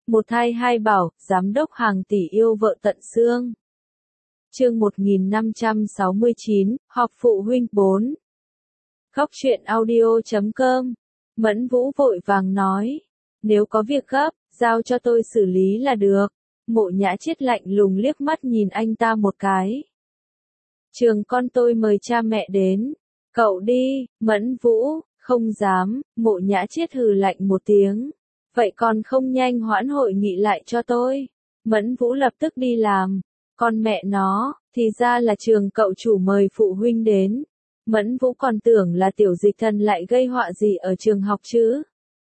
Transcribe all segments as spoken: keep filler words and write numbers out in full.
Một thai hai bảo, giám đốc hàng tỷ yêu vợ tận xương. Chương một nghìn năm trăm sáu mươi chín, họp phụ huynh bốn. Góc truyện audio chấm com. Mẫn Vũ vội vàng nói. Nếu có việc gấp, giao cho tôi xử lý là được. Mộ Nhã Chiết lạnh lùng liếc mắt nhìn anh ta một cái. Trường con tôi mời cha mẹ đến. Cậu đi, Mẫn Vũ, không dám, Mộ Nhã Chiết hừ lạnh một tiếng. Vậy còn không nhanh hoãn hội nghị lại cho tôi. Mẫn Vũ lập tức đi làm. Con mẹ nó, thì ra là trường cậu chủ mời phụ huynh đến. Mẫn Vũ còn tưởng là Tiểu Dịch Thần lại gây họa gì ở trường học chứ.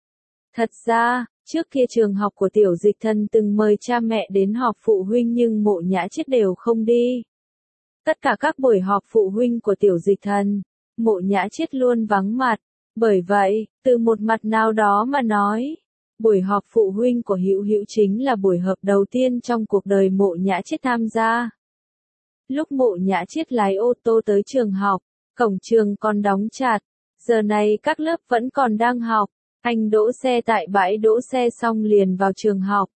Thật ra, trước kia trường học của Tiểu Dịch Thần từng mời cha mẹ đến họp phụ huynh nhưng Mộ Nhã Chiết đều không đi. Tất cả các buổi họp phụ huynh của Tiểu Dịch Thần, Mộ Nhã Chiết luôn vắng mặt. Bởi vậy, từ một mặt nào đó mà nói, buổi họp phụ huynh của Hữu Hữu chính là buổi họp đầu tiên trong cuộc đời Mộ Nhã Chiết tham gia. Lúc Mộ Nhã Chiết lái ô tô tới trường học, cổng trường còn đóng chặt. Giờ này các lớp vẫn còn đang học. Anh đỗ xe tại bãi đỗ xe xong liền vào trường học.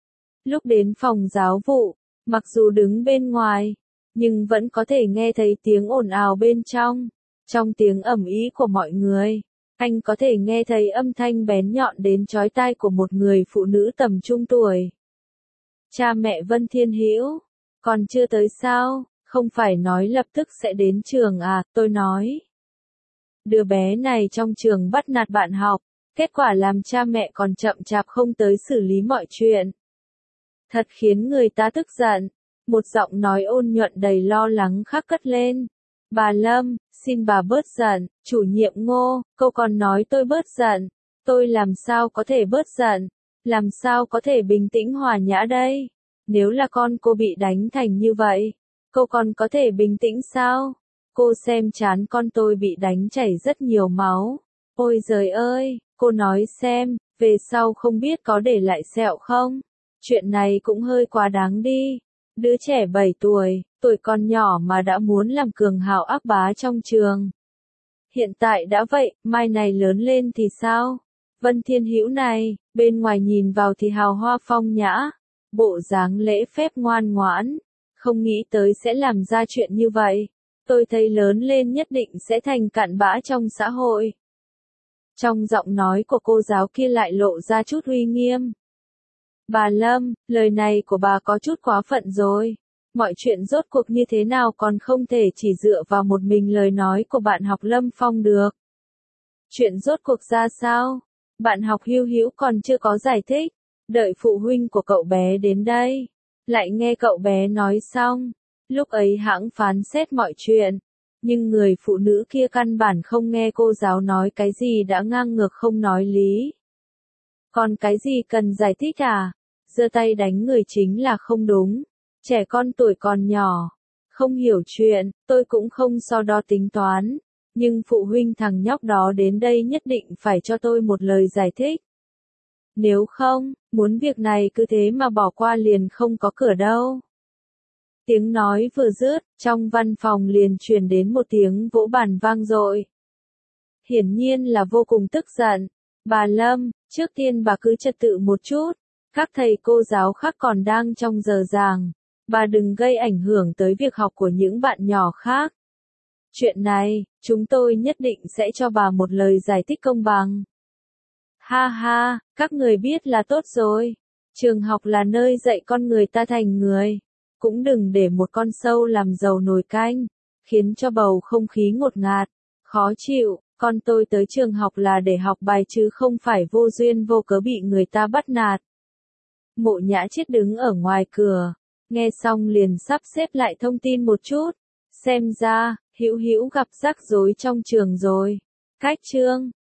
Lúc đến phòng giáo vụ, mặc dù đứng bên ngoài, nhưng vẫn có thể nghe thấy tiếng ồn ào bên trong. Trong tiếng ầm ĩ của mọi người, anh có thể nghe thấy âm thanh bén nhọn đến chói tai của một người phụ nữ tầm trung tuổi. Cha mẹ Vân Thiên Hữu, còn chưa tới sao, không phải nói lập tức sẽ đến trường à, tôi nói. Đứa bé này trong trường bắt nạt bạn học, kết quả làm cha mẹ còn chậm chạp không tới xử lý mọi chuyện. Thật khiến người ta tức giận. Một giọng nói ôn nhuận đầy lo lắng khác cất lên. Bà Lâm, xin bà bớt giận, chủ nhiệm Ngô, cô còn nói tôi bớt giận. Tôi làm sao có thể bớt giận, làm sao có thể bình tĩnh hòa nhã đây? Nếu là con cô bị đánh thành như vậy, cô còn có thể bình tĩnh sao? Cô xem trán con tôi bị đánh chảy rất nhiều máu. Ôi giời ơi, cô nói xem, về sau không biết có để lại sẹo không? Chuyện này cũng hơi quá đáng đi. Đứa trẻ bảy tuổi, tuổi còn nhỏ mà đã muốn làm cường hào ác bá trong trường. Hiện tại đã vậy, mai này lớn lên thì sao? Vân Thiên Hữu này, bên ngoài nhìn vào thì hào hoa phong nhã, bộ dáng lễ phép ngoan ngoãn, không nghĩ tới sẽ làm ra chuyện như vậy. Tôi thấy lớn lên nhất định sẽ thành cặn bã trong xã hội. Trong giọng nói của cô giáo kia lại lộ ra chút uy nghiêm. Bà Lâm, lời này của bà có chút quá phận rồi. Mọi chuyện rốt cuộc như thế nào còn không thể chỉ dựa vào một mình lời nói của bạn học Lâm Phong được. Chuyện rốt cuộc ra sao? Bạn học Hữu Hữu còn chưa có giải thích. Đợi phụ huynh của cậu bé đến đây. Lại nghe cậu bé nói xong. Lúc ấy hãng phán xét mọi chuyện. Nhưng người phụ nữ kia căn bản không nghe cô giáo nói cái gì đã ngang ngược không nói lý. Còn cái gì cần giải thích à? Giơ tay đánh người chính là không đúng. Trẻ con tuổi còn nhỏ, không hiểu chuyện, tôi cũng không so đo tính toán. Nhưng phụ huynh thằng nhóc đó đến đây nhất định phải cho tôi một lời giải thích. Nếu không, muốn việc này cứ thế mà bỏ qua liền không có cửa đâu. Tiếng nói vừa dứt, trong văn phòng liền truyền đến một tiếng vỗ bàn vang dội. Hiển nhiên là vô cùng tức giận. Bà Lâm, trước tiên bà cứ trật tự một chút. Các thầy cô giáo khác còn đang trong giờ giảng. Bà đừng gây ảnh hưởng tới việc học của những bạn nhỏ khác. Chuyện này, chúng tôi nhất định sẽ cho bà một lời giải thích công bằng. Ha ha, các người biết là tốt rồi. Trường học là nơi dạy con người ta thành người. Cũng đừng để một con sâu làm dầu nồi canh, khiến cho bầu không khí ngột ngạt, khó chịu. Con tôi tới trường học là để học bài chứ không phải vô duyên vô cớ bị người ta bắt nạt. Mộ Nhã Chiết đứng ở ngoài cửa, nghe xong liền sắp xếp lại thông tin một chút. Xem ra, Hữu Hữu gặp rắc rối trong trường rồi. Cách chương,